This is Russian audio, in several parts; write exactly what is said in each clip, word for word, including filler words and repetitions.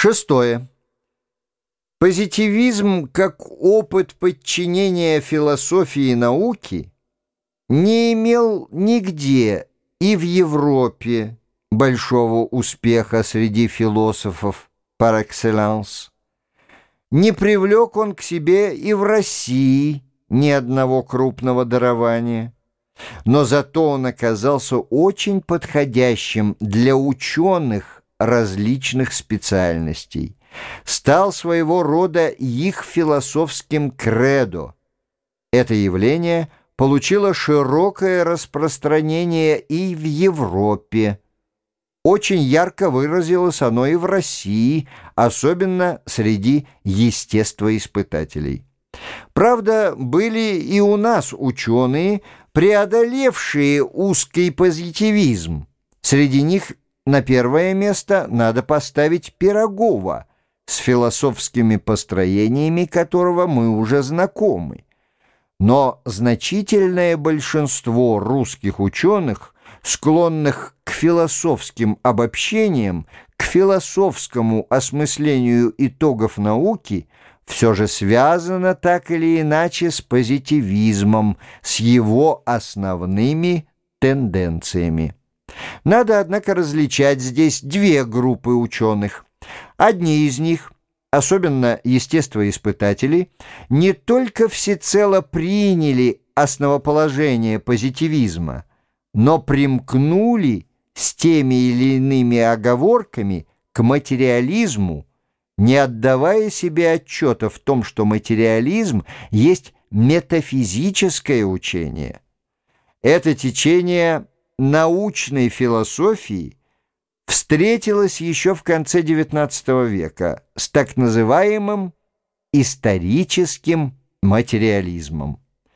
Шестое. Позитивизм как опыт подчинения философии науки не имел нигде и в Европе большого успеха среди философов par excellence. Не привлек он к себе и в России ни одного крупного дарования, но зато он оказался очень подходящим для ученых различных специальностей, стал своего рода их философским кредо. Это явление получило широкое распространение и в Европе. Очень ярко выразилось оно и в России, особенно среди естествоиспытателей. Правда, были и у нас ученые, преодолевшие узкий позитивизм. Среди них на первое место надо поставить Пирогова, с философскими построениями которого мы уже знакомы. Но значительное большинство русских ученых, склонных к философским обобщениям, к философскому осмыслению итогов науки, все же связано так или иначе с позитивизмом, с его основными тенденциями. Надо, однако, различать здесь две группы ученых. Одни из них, особенно естествоиспытатели, не только всецело приняли основоположение позитивизма, но примкнули с теми или иными оговорками к материализму, не отдавая себе отчета в том, что материализм есть метафизическое учение. Это течение научной философии встретилось еще в конце девятнадцатого века с так называемым историческим материализмом.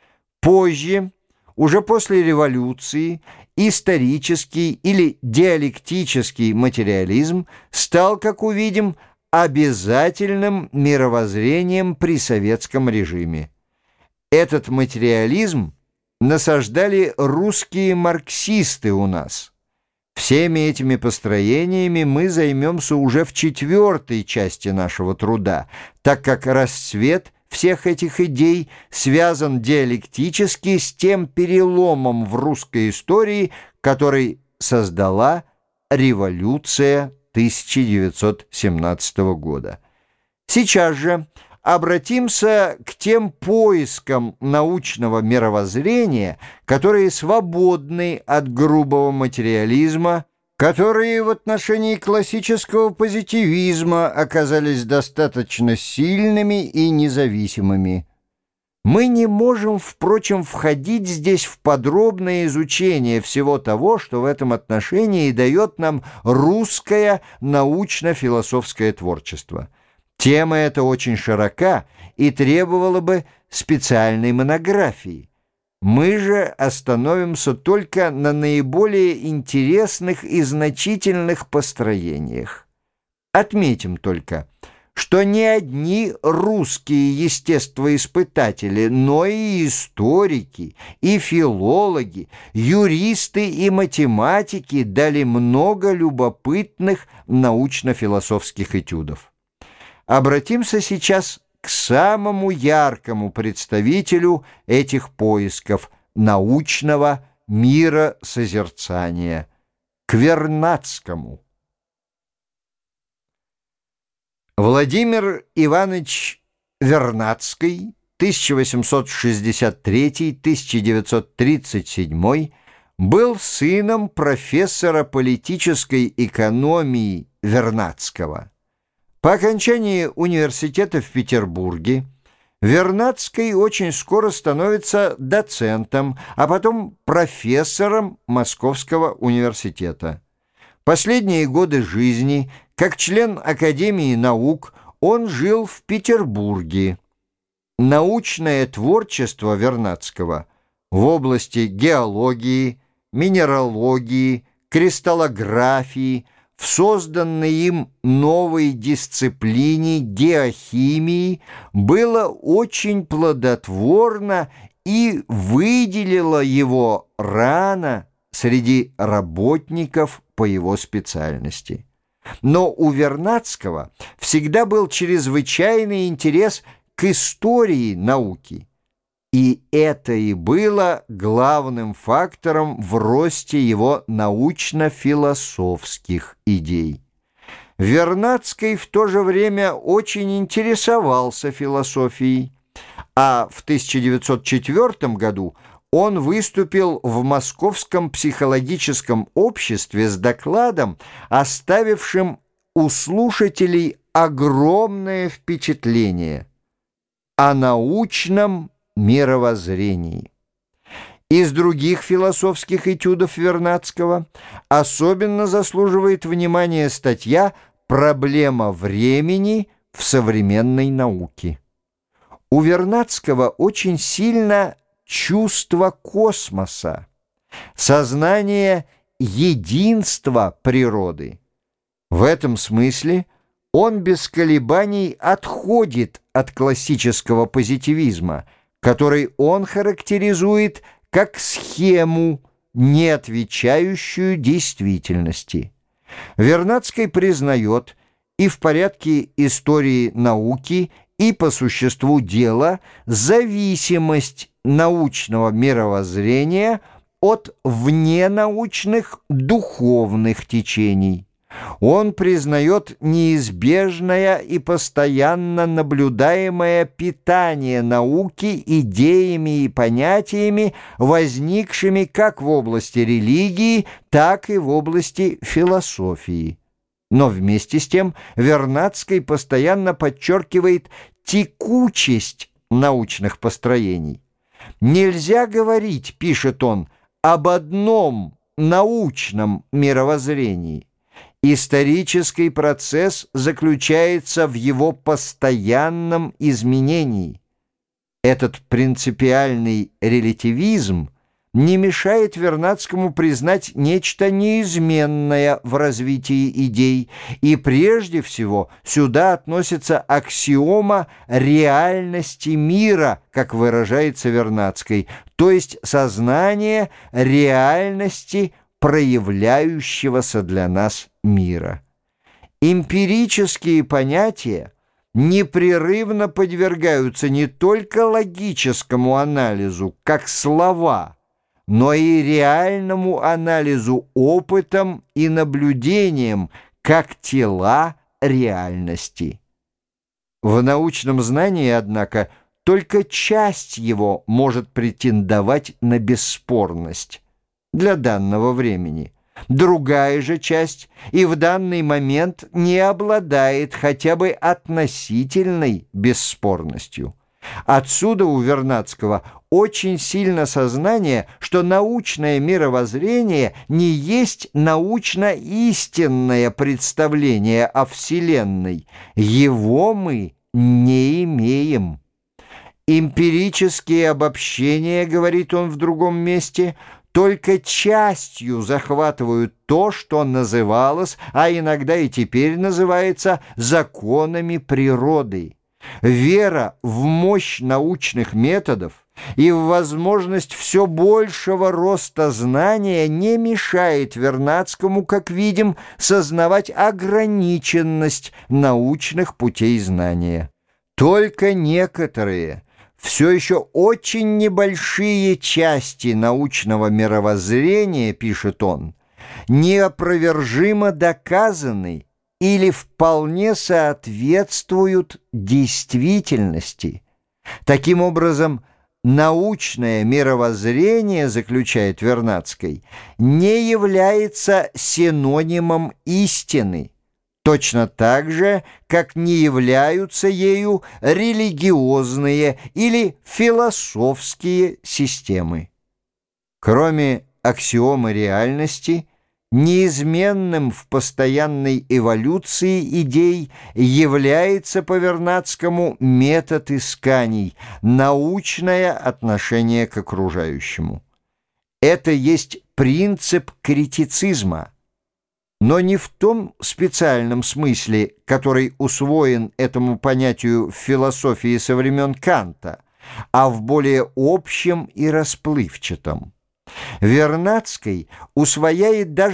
Позже, уже после революции, исторический или диалектический материализм стал, как увидим, обязательным мировоззрением при советском режиме. Этот материализм насаждали русские марксисты у нас. Всеми этими построениями мы займемся уже в четвертой части нашего труда, так как расцвет всех этих идей связан диалектически с тем переломом в русской истории, который создала революция тысяча девятьсот семнадцатого года. Сейчас же обратимся к тем поискам научного мировоззрения, которые свободны от грубого материализма, которые в отношении классического позитивизма оказались достаточно сильными и независимыми. Мы не можем, впрочем, входить здесь в подробное изучение всего того, что в этом отношении дает нам русское научно-философское творчество. Тема эта очень широка и требовала бы специальной монографии. Мы же остановимся только на наиболее интересных и значительных построениях. Отметим только, что не одни русские естествоиспытатели, но и историки, и филологи, юристы и математики дали много любопытных научно-философских этюдов. Обратимся сейчас к самому яркому представителю этих поисков научного миросозерцания, к Вернадскому. Владимир Иванович Вернадский, тысяча восемьсот шестьдесят третий — тысяча девятьсот тридцать седьмой, был сыном профессора политической экономии Вернадского. По окончании университета в Петербурге Вернадский очень скоро становится доцентом, а потом профессором Московского университета. Последние годы жизни, как член Академии наук, он жил в Петербурге. Научное творчество Вернадского в области геологии, минералогии, кристаллографии, в созданной им новой дисциплине геохимии было очень плодотворно и выделило его рано среди работников по его специальности. Но у Вернадского всегда был чрезвычайный интерес к истории науки. И это и было главным фактором в росте его научно-философских идей. Вернадский в то же время очень интересовался философией, а в тысяча девятьсот четвёртом году он выступил в Московском психологическом обществе с докладом, оставившим у слушателей огромное впечатление о научном мировоззрении. Из других философских этюдов Вернадского особенно заслуживает внимания статья «Проблема времени в современной науке». У Вернадского очень сильно чувство космоса, сознание единства природы. В этом смысле он без колебаний отходит от классического позитивизма, который он характеризует как схему, не отвечающую действительности. Вернадский признает и в порядке истории науки, и по существу дела зависимость научного мировоззрения от вненаучных духовных течений. Он признает неизбежное и постоянно наблюдаемое питание науки идеями и понятиями, возникшими как в области религии, так и в области философии. Но вместе с тем Вернадский постоянно подчеркивает текучесть научных построений. «Нельзя говорить, — пишет он, — об одном научном мировоззрении. Исторический процесс заключается в его постоянном изменении. Этот принципиальный релятивизм не мешает Вернадскому признать нечто неизменное в развитии идей, и прежде всего сюда относится аксиома реальности мира, как выражается Вернадский, то есть сознание реальности проявляющегося для нас мира. Эмпирические понятия непрерывно подвергаются не только логическому анализу, как слова, но и реальному анализу опытом и наблюдением, как тела реальности. В научном знании, однако, только часть его может претендовать на бесспорность для данного времени. Другая же часть и в данный момент не обладает хотя бы относительной бесспорностью. Отсюда у Вернадского очень сильно сознание, что научное мировоззрение не есть научно-истинное представление о Вселенной. Его мы не имеем. Эмпирические обобщения, говорит он в другом месте, только частью захватывают то, что называлось, а иногда и теперь называется, законами природы. Вера в мощь научных методов и в возможность все большего роста знания не мешает Вернадскому, как видим, сознавать ограниченность научных путей знания. Только некоторые, все еще очень небольшие части научного мировоззрения, пишет он, неопровержимо доказаны или вполне соответствуют действительности. Таким образом, научное мировоззрение, заключает Вернадский, не является синонимом истины, точно так же, как не являются ею религиозные или философские системы. Кроме аксиомы реальности, неизменным в постоянной эволюции идей является по Вернадскому метод исканий, научное отношение к окружающему. Это есть принцип критицизма, но не в том специальном смысле, который усвоен этому понятию в философии со времен Канта, а в более общем и расплывчатом. Вернадский усвояет даже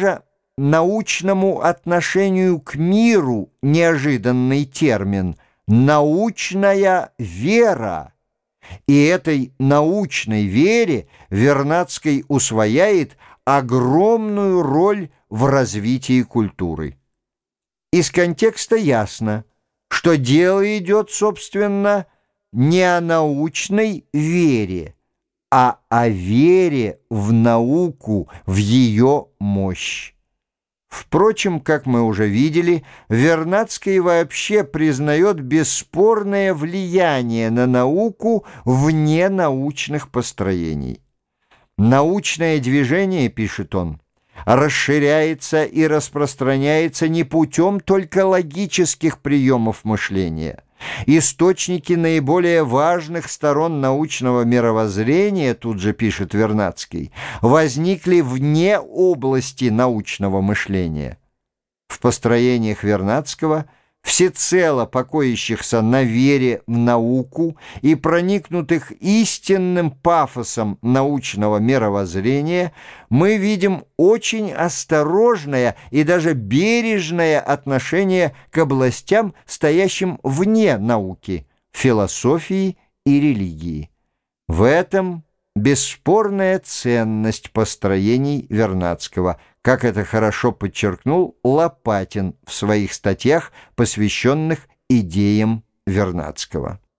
научному отношению к миру неожиданный термин «научная вера». И этой научной вере Вернадский усвояет огромную роль в развитии культуры. Из контекста ясно, что дело идет, собственно, не о научной вере, а о вере в науку, в ее мощь. Впрочем, как мы уже видели, Вернадский вообще признает бесспорное влияние на науку вне научных построений. «Научное движение, — пишет он, — расширяется и распространяется не путем только логических приемов мышления. Источники наиболее важных сторон научного мировоззрения, тут же пишет Вернадский, возникли вне области научного мышления». В построениях Вернадского, всецело покоящихся на вере в науку и проникнутых истинным пафосом научного мировоззрения, мы видим очень осторожное и даже бережное отношение к областям, стоящим вне науки, философии и религии. В этом бесспорная ценность построений Вернадского, как это хорошо подчеркнул Лопатин в своих статьях, посвященных идеям Вернадского.